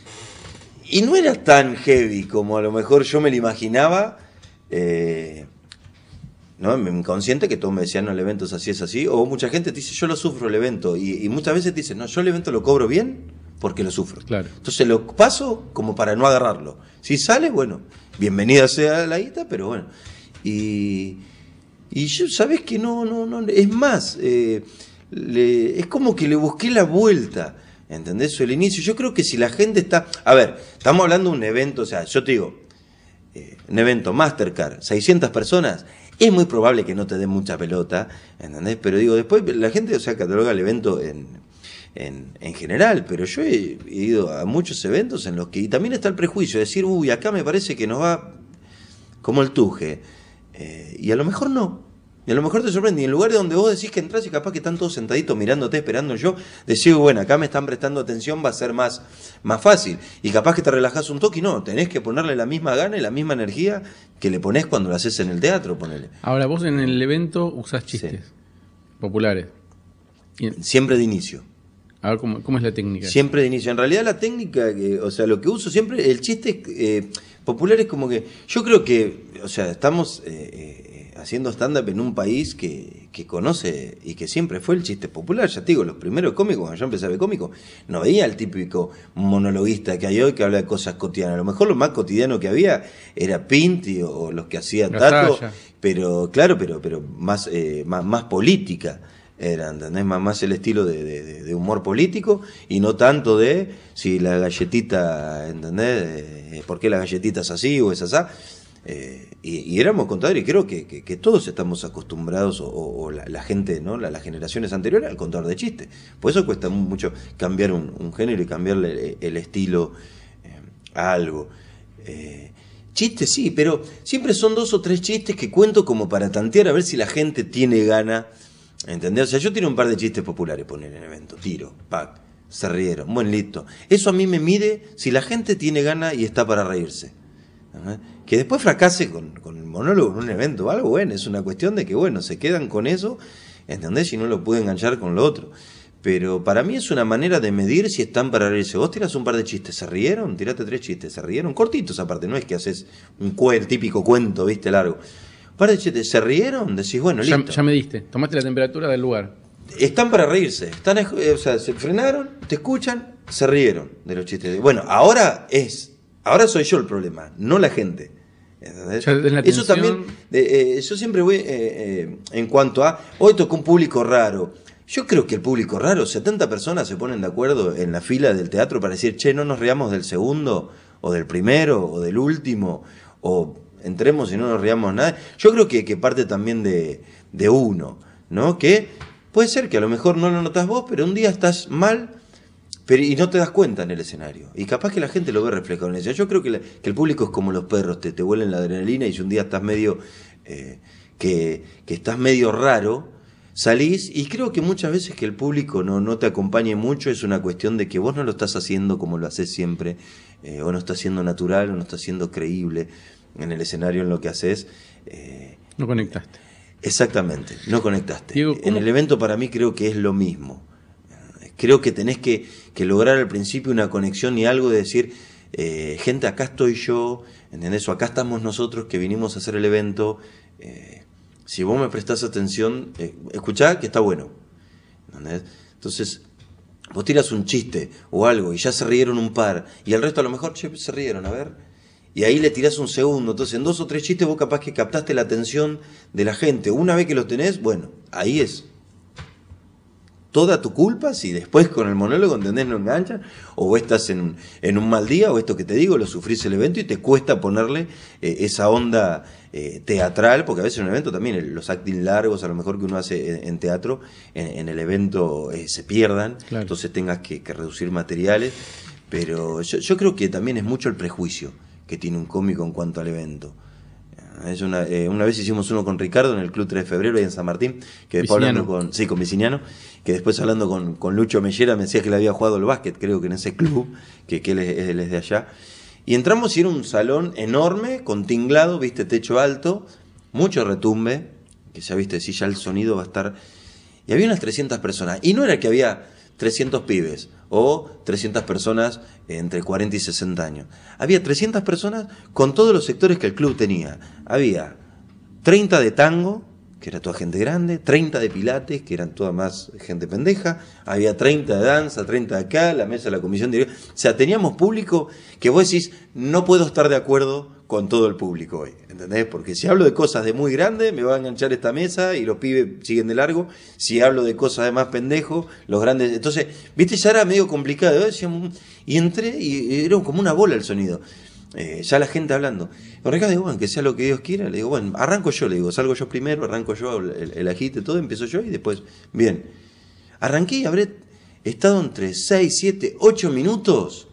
Y no era tan heavy como a lo mejor yo me lo imaginaba, eh, ¿no? Mi inconsciente, que todos me decían, no, el evento es así, es así. O mucha gente te dice, yo lo sufro el evento. Y, y muchas veces te dicen, no, yo el evento lo cobro bien porque lo sufro. Claro. Entonces lo paso como para no agarrarlo. Si sale, bueno, bienvenida sea la guita, pero bueno. Y, y yo, ¿sabés que no, no, no? Es más, eh, le, es como que le busqué la vuelta, ¿entendés? El inicio. Yo creo que si la gente está... A ver, estamos hablando de un evento, o sea, yo te digo, eh, un evento Mastercard, seiscientas personas, es muy probable que no te den mucha pelota, ¿entendés? Pero digo, después la gente, o sea, cataloga el evento en... En, en general, pero yo he, he ido a muchos eventos en los que, y también está el prejuicio, de decir, uy, acá me parece que nos va como el tuje, eh, y a lo mejor no, y a lo mejor te sorprende, y en lugares donde vos decís que entras y capaz que están todos sentaditos mirándote, esperando yo, decís, bueno, acá me están prestando atención, va a ser más, más fácil, y capaz que te relajás un toque, y no, tenés que ponerle la misma gana y la misma energía que le ponés cuando lo haces en el teatro, ponele. Ahora, vos en el evento usás chistes sí. populares. Y... Siempre de inicio. A ver, ¿cómo, ¿cómo es la técnica? Siempre de inicio. En realidad la técnica, eh, o sea, lo que uso siempre, el chiste eh, popular es como que, yo creo que, o sea, estamos eh, eh, haciendo stand-up en un país que, que conoce y que siempre fue el chiste popular. Ya te digo, los primeros cómicos, cuando yo empecé a ver cómico, no veía el típico monologuista que hay hoy que habla de cosas cotidianas. A lo mejor lo más cotidiano que había era Pinti o, o los que hacía Tato, pero claro, pero pero más, eh, más, más política. Era, ¿entendés? Más, más el estilo de, de, de humor político y no tanto de si la galletita, ¿entendés? Eh, ¿Por qué la galletita es así o es así? Eh, y, y éramos contadores y creo que, que, que todos estamos acostumbrados o, o la, la gente, ¿no? La, las generaciones anteriores al contador de chistes. Por eso cuesta mucho cambiar un, un género y cambiarle el, el estilo eh, a algo. Eh, chistes sí, pero siempre son dos o tres chistes que cuento como para tantear a ver si la gente tiene gana. ¿Entendés? O sea, yo tiro un par de chistes populares, poner en el evento, tiro, pac, se rieron, buen listo. Eso a mí me mide si la gente tiene ganas y está para reírse. ¿Entendés? Que después fracase con, con el monólogo en un evento o algo, bueno, es una cuestión de que, bueno, se quedan con eso, ¿entendés? Y no lo pueden enganchar con lo otro. Pero para mí es una manera de medir si están para reírse. Vos tirás un par de chistes, ¿se rieron? Tirate tres chistes, ¿se rieron? Cortitos aparte, no es que haces un cue, el típico cuento, ¿viste? Largo. Par de chistes, ¿se rieron? Decís, bueno, ya, listo. Ya me diste, tomaste la temperatura del lugar. Están para reírse, están, o sea, se frenaron, te escuchan, se rieron de los chistes. Bueno, ahora es, ahora soy yo el problema, no la gente. ¿Entendés? Eso también, eh, eh, yo siempre voy, eh, eh, en cuanto a, hoy tocó un público raro. Yo creo que el público raro, setenta personas se ponen de acuerdo en la fila del teatro para decir, che, no nos riamos del segundo, o del primero, o del último, o entremos y no nos riamos nada. Yo creo que, que parte también de, de uno, ¿no? Que puede ser que a lo mejor no lo notas vos, pero un día estás mal pero, y no te das cuenta en el escenario. Y capaz que la gente lo ve reflejado en el escenario. Yo creo que, la, que el público es como los perros, te, te huelen la adrenalina y si un día estás medio, eh, que, que estás medio raro, salís y creo que muchas veces que el público no, no te acompañe mucho es una cuestión de que vos no lo estás haciendo como lo haces siempre, eh, o no estás siendo natural, o no estás siendo creíble en el escenario, en lo que haces. Eh, no conectaste. Exactamente, no conectaste. Diego, en el evento para mí creo que es lo mismo. Creo que tenés que, que lograr al principio una conexión y algo de decir, eh, gente, acá estoy yo, ¿entendés? O acá estamos nosotros que vinimos a hacer el evento. Eh, si vos me prestás atención, eh, escuchá que está bueno. ¿Entendés? Entonces, vos tiras un chiste o algo y ya se rieron un par y el resto a lo mejor, che, se rieron, a ver. Y ahí le tirás un segundo. Entonces, en dos o tres chistes vos capaz que captaste la atención de la gente. Una vez que los tenés, bueno, ahí es toda tu culpa si después con el monólogo, ¿entendés? No enganchan. O vos estás en un, en un mal día, o esto que te digo, lo sufrís el evento y te cuesta ponerle eh, esa onda eh, teatral, porque a veces en un evento también los acting largos, a lo mejor que uno hace en, en teatro, en, en el evento eh, se pierdan. Claro. Entonces tengas que, que reducir materiales. Pero yo, yo creo que también es mucho el prejuicio que tiene un cómico en cuanto al evento. Es una, eh, una vez hicimos uno con Ricardo en el Club tres de Febrero ahí en San Martín, que después Viciniano. hablando con, sí, con Viciniano, que después hablando con, con Lucho Mellera me decía que le había jugado al básquet, creo que en ese club, que, que él, es, él es de allá. Y entramos y era un salón enorme, con tinglado, viste, techo alto, mucho retumbe, que ya viste, si ya el sonido va a estar. Y había unas trescientas personas, y no era que había trescientos pibes o trescientas personas entre cuarenta y sesenta años. Había trescientas personas con todos los sectores que el club tenía. Había treinta de tango, que era toda gente grande, treinta de pilates, que eran toda más gente pendeja, había treinta de danza, treinta de acá, la mesa de la comisión directiva. O sea, teníamos público que vos decís, no puedo estar de acuerdo con todo el público hoy, ¿entendés? Porque si hablo de cosas de muy grande, me va a enganchar esta mesa y los pibes siguen de largo. Si hablo de cosas de más pendejo, los grandes. Entonces, viste, ya era medio complicado, ¿eh? Y entré y era como una bola el sonido. Eh, ya la gente hablando. Con Ricardo digo, bueno, que sea lo que Dios quiera. Le digo, bueno, arranco yo, le digo, salgo yo primero, arranco yo el, el agite, todo, empiezo yo y después, bien. Arranqué y habré estado entre seis, siete, ocho minutos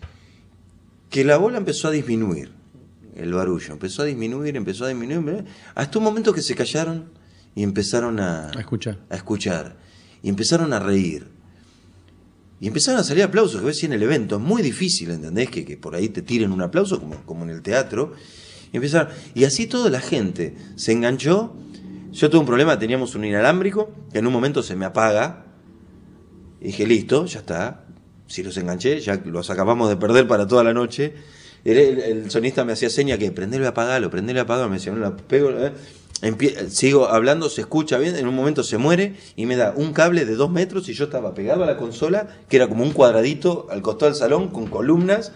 que la bola empezó a disminuir. El barullo empezó a disminuir, empezó a disminuir, hasta un momento que se callaron y empezaron a, a escuchar. A escuchar. Y empezaron a reír. Y empezaron a salir aplausos, que ves en el evento es muy difícil, ¿entendés? Que, que por ahí te tiren un aplauso, como, como en el teatro. Y empezaron, y así toda la gente se enganchó. Yo tuve un problema, teníamos un inalámbrico, que en un momento se me apaga. Y dije, listo, ya está. Si los enganché, ya los acabamos de perder para toda la noche. El, el, el sonista me hacía seña que prendelo y apagalo, prendelo y apagalo. Me decía, no la pego. ¿eh? empie- sigo hablando, se escucha bien, en un momento se muere y me da un cable de dos metros y yo estaba pegado a la consola, que era como un cuadradito al costado del salón con columnas,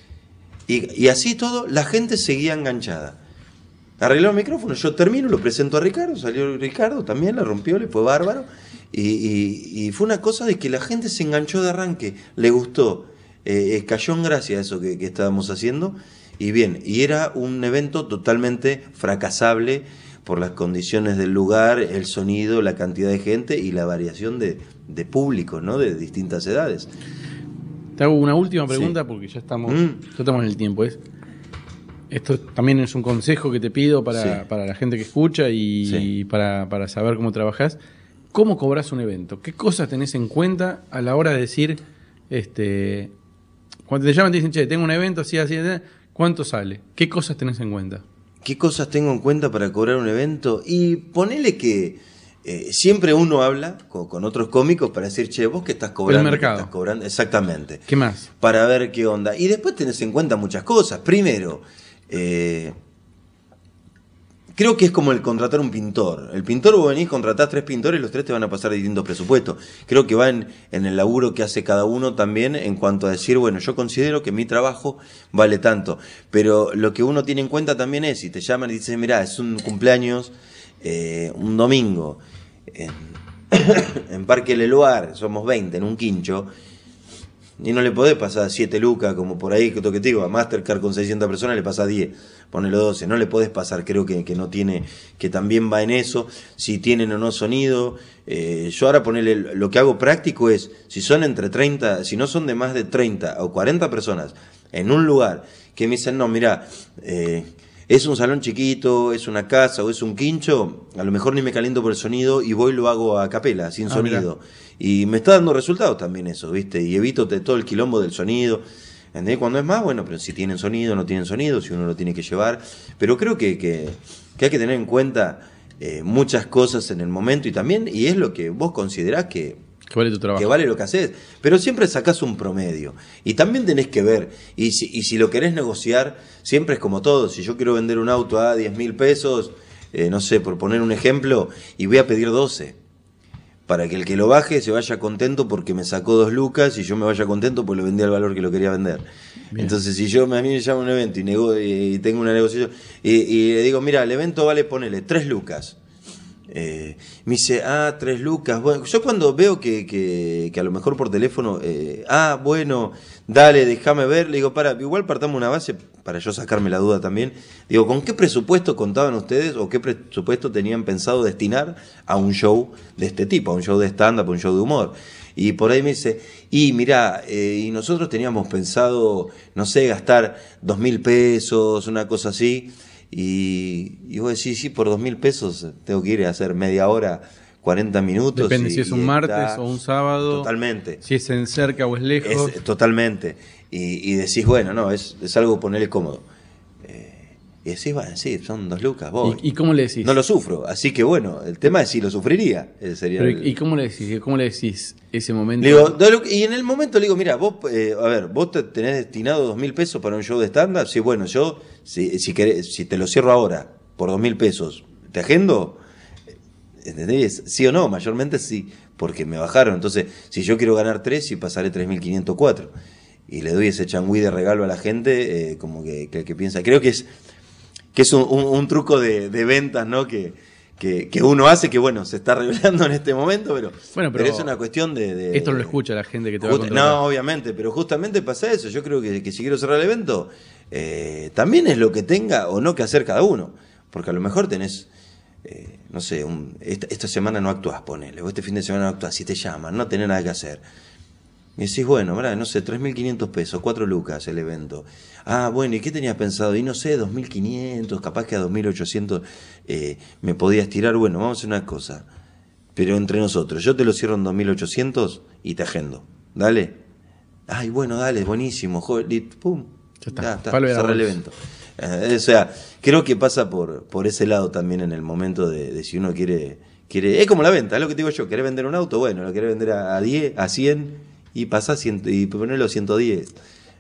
y, y así todo, la gente seguía enganchada. Arregló el micrófono, yo termino, lo presento a Ricardo, salió Ricardo también, la rompió, le fue bárbaro, y, y, y fue una cosa de que la gente se enganchó de arranque, le gustó, eh, cayó en gracia eso que, que estábamos haciendo, y bien, y era un evento totalmente fracasable por las condiciones del lugar, el sonido, la cantidad de gente y la variación de, de público, ¿no? De distintas edades. Te hago una última pregunta Sí. porque ya estamos, Mm. ya estamos en el tiempo. Es, esto también es un consejo que te pido para, Sí. para la gente que escucha y Sí. para, para saber cómo trabajás. ¿Cómo cobras un evento? ¿Qué cosas tenés en cuenta a la hora de decir, este, cuando te llaman y te dicen, che, tengo un evento así, así, así, ¿cuánto sale? ¿Qué cosas tenés en cuenta? ¿Qué cosas tengo en cuenta para cobrar un evento? Y ponele que eh, siempre uno habla con, con otros cómicos para decir, che, vos que estás cobrando. El mercado. ¿Qué estás cobrando? Exactamente. ¿Qué más? Para ver qué onda. Y después tenés en cuenta muchas cosas. Primero, eh, creo que es como el contratar un pintor. El pintor, vos venís, contratás tres pintores y los tres te van a pasar distintos presupuestos. Creo que va en, en el laburo que hace cada uno también en cuanto a decir, bueno, yo considero que mi trabajo vale tanto. Pero lo que uno tiene en cuenta también es, si te llaman y dicen, mirá, es un cumpleaños, eh, un domingo, en, en Parque Leloir, somos veinte, en un quincho, y no le podés pasar siete lucas, como por ahí, que te digo, a Mastercard con seiscientas personas le pasa diez, ponelo doce, no le podés pasar, creo que, que no tiene, que también va en eso, si tienen o no sonido. Eh, yo ahora ponele, lo que hago práctico es, si son entre treinta, si no son de más de treinta o cuarenta personas en un lugar, que me dicen, no, mirá, eh, es un salón chiquito, es una casa o es un quincho, a lo mejor ni me caliento por el sonido y voy y lo hago a capela, sin Ah, sonido. Y me está dando resultados también eso, ¿viste? Y evito te- todo el quilombo del sonido. ¿Entendés? Cuando es más, bueno, pero si tienen sonido, no tienen sonido, si uno lo tiene que llevar. Pero creo que, que, que hay que tener en cuenta eh, muchas cosas en el momento y también, y es lo que vos considerás que, Que vale tu trabajo. que vale lo que haces, pero siempre sacás un promedio. Y también tenés que ver, y si, y si lo querés negociar, siempre es como todo. Si yo quiero vender un auto a diez mil pesos, eh, no sé, por poner un ejemplo, y voy a pedir doce, para que el que lo baje se vaya contento porque me sacó dos lucas y yo me vaya contento porque lo vendí al valor que lo quería vender. Bien. Entonces, si yo a mí me llama un evento y, nego, y tengo una negociación, y, y le digo, mira, el evento vale, ponele, tres lucas. Eh, me dice, ah, tres lucas. Bueno, yo cuando veo que, que, que a lo mejor por teléfono, eh, ah, bueno, dale, déjame ver, le digo, para, igual partamos una base para yo sacarme la duda también. Digo, ¿con qué presupuesto contaban ustedes o qué presupuesto tenían pensado destinar a un show de este tipo, a un show de stand-up, a un show de humor? Y por ahí me dice, y mirá, eh, y nosotros teníamos pensado, no sé, gastar dos mil pesos, una cosa así. Y, y vos decís, sí, por dos mil pesos tengo que ir a hacer media hora, cuarenta minutos. Depende y, si es un y martes está- o un sábado. Totalmente. Si es en cerca o es lejos. Es, totalmente. Y, y decís, bueno, no, es, es algo ponerle cómodo. Eh, y decís, bueno, sí, son dos lucas, voy. ¿Y, y cómo le decís? No lo sufro, así que bueno, el tema es si lo sufriría. Ese sería Pero, el- ¿y cómo le decís? ¿Cómo le decís ese momento? Le digo, dos lucas, y en el momento le digo, mira, vos, eh, a ver, vos te tenés destinado dos mil pesos para un show de stand-up. Sí, bueno, yo, si, si, querés, si te lo cierro ahora por dos mil pesos, ¿te agendo? ¿Entendés? Sí o no, mayormente sí, porque me bajaron. Entonces, si yo quiero ganar tres, sí pasaré tres mil quinientos cuatro. Y le doy ese changüí de regalo a la gente, eh, como que, que, que piensa. Creo que es que es un, un, un truco de, de ventas, ¿no? Que, que, que uno hace, que bueno, se está revelando en este momento, pero, Bueno, pero pero es una cuestión de... de- Esto no lo escucha la gente que te va a Justa- contratar. no, obviamente, pero justamente pasa eso. Yo creo que, que si quiero cerrar el evento, eh, también es lo que tenga o no que hacer cada uno. Porque a lo mejor tenés, eh, no sé, un, esta, esta semana no actuás, ponele, o este fin de semana no actuás, si te llaman, no tenés nada que hacer. Y decís, bueno, mirá, no sé, tres mil quinientos pesos, cuatro lucas el evento. Ah, bueno, ¿y qué tenías pensado? Y no sé, dos mil quinientos, capaz que a dos mil ochocientos eh, me podías tirar. Bueno, vamos a hacer una cosa. Pero entre nosotros, yo te lo cierro en dos mil ochocientos y te agendo. Dale. Ay, bueno, dale, buenísimo. Joder, y pum. Ya está. Ya está, Palo y cerré el arroz. evento. Eh, o sea, creo que pasa por, por ese lado también en el momento de, de si uno quiere, quiere... Es como la venta, es lo que te digo yo. ¿Querés vender un auto? Bueno, lo querés vender a, a diez, a cien y pasás cien, y ponerlo ciento diez.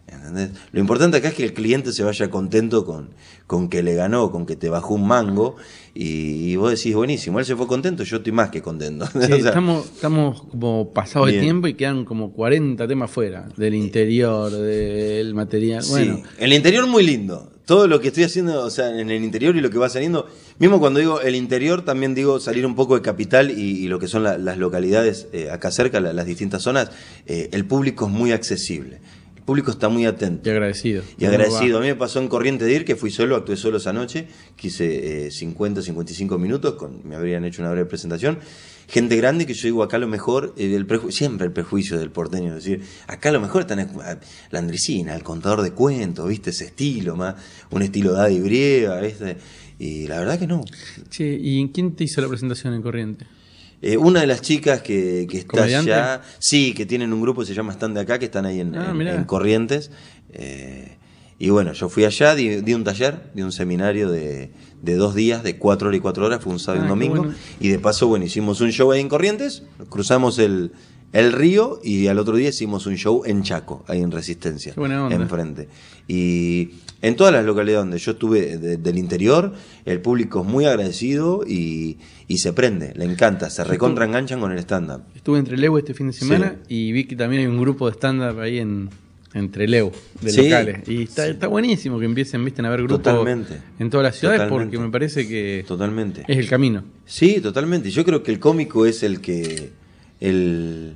¿Entendés? Lo importante acá es que el cliente se vaya contento con, con que le ganó, con que te bajó un mango, y, y vos decís, buenísimo, él se fue contento, yo estoy más que contento. Sí, O sea, estamos, estamos como pasados de bien. tiempo y quedan como cuarenta temas fuera, del interior, del material. Bueno, Sí, el interior muy lindo. Todo lo que estoy haciendo, o sea, en el interior y lo que va saliendo, mismo cuando digo el interior, también digo salir un poco de capital y, y lo que son la, las localidades eh, acá cerca, la, las distintas zonas, eh, el público es muy accesible. El público está muy atento. y agradecido. Y agradecido. A mí me pasó en Corrientes de Ir, que fui solo, actué solo esa noche, que hice eh, cincuenta, cincuenta y cinco minutos, con, me habrían hecho una breve presentación. Gente grande que yo digo, acá a lo mejor, eh, el preju- siempre el prejuicio del porteño, es decir, acá a lo mejor están escu- la Andresina, el contador de cuentos, ¿viste? Ese estilo, más un estilo Daddy Brieva, ¿viste? Y la verdad que no. Che, ¿y quién te hizo la presentación en Corriente? Eh, una de las chicas que, que está ¿Comediante? allá, sí, que tienen un grupo que se llama Stand de Acá, que están ahí en, Ah, en- mirá. en Corrientes. Eh, y bueno, yo fui allá, di, di un taller, di un seminario de, de dos días, de cuatro horas y cuatro horas, fue un sábado y Ah, un qué domingo. bueno. Y de paso, bueno, hicimos un show ahí en Corrientes, cruzamos el, el río y al otro día hicimos un show en Chaco, ahí en Resistencia, Qué buena onda. enfrente. Y en todas las localidades donde yo estuve de- del interior, el público es muy agradecido y, y se prende, le encanta, se recontra enganchan con el stand-up. Estuve en Trelew este fin de semana y vi que también hay un grupo de stand-up ahí en, en Trelew, de Sí. locales. Y está, está buenísimo que empiecen, visten, a haber grupos Totalmente. en todas las ciudades, Totalmente. porque me parece que Totalmente. es el camino. Sí, totalmente. Yo creo que el cómico es el que. El,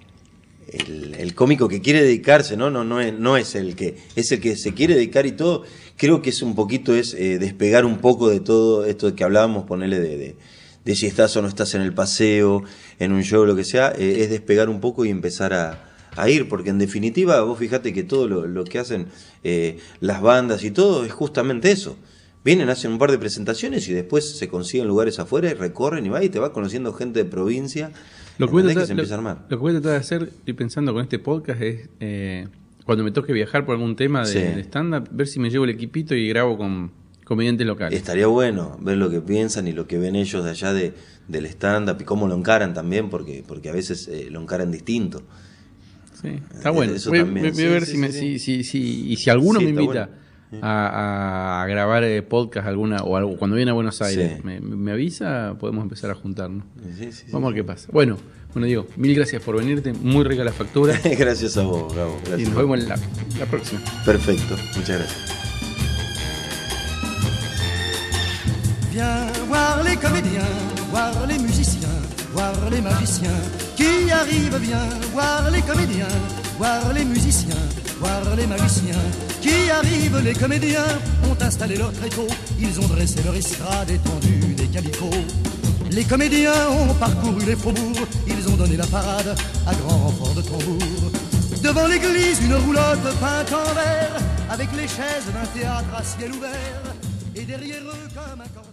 el, el cómico que quiere dedicarse, ¿no? No, no, es, no es el que. Es el que se quiere dedicar y todo. Creo que es un poquito, es eh, despegar un poco de todo esto de que hablábamos, ponerle de, de, de si estás o no estás en el paseo, en un show, lo que sea. Eh, es despegar un poco y empezar a. a ir, porque en definitiva vos fijate que todo lo, lo que hacen eh, las bandas y todo es justamente eso. Vienen, hacen un par de presentaciones y después se consiguen lugares afuera y recorren y va y te vas conociendo gente de provincia. Lo que, voy a ¿entendés? tratar, Que se empieza a armar. lo, lo que voy a tratar de hacer, estoy pensando con este podcast, es eh, cuando me toque viajar por algún tema de, Sí. de stand-up, ver si me llevo el equipito y grabo con comediantes locales. Estaría bueno ver lo que piensan y lo que ven ellos de allá de, del stand-up y cómo lo encaran también, porque, porque a veces eh, lo encaran distinto. Sí, está bueno. Eso Voy, también. voy- voy a Sí, ver sí, si, me, sí, si, si, si- y si alguno Sí, me está invita bueno. a, a grabar eh, podcast alguna o algo cuando viene a Buenos Aires, Sí. me, me avisa, podemos empezar a juntarnos. Sí, sí, sí. Vamos a ver qué pasa. Bueno, bueno Diego, mil gracias por venirte, muy rica la factura Gracias a vos, Gabo. y Gracias. nos vemos en la, la próxima. Perfecto, muchas gracias. Viens voir les comédiens, voir les musiciens, voir les magiciens qui arrivent. Viens voir les comédiens, voir les musiciens, voir les magiciens qui arrivent. Les comédiens ont installé leur tréteau, ils ont dressé leur estrade étendue des calicots. Les comédiens ont parcouru les faubourgs, ils ont donné la parade à grand renfort de tambour. Devant l'église, une roulotte peinte en vert, avec les chaises d'un théâtre à ciel ouvert, et derrière eux comme un corps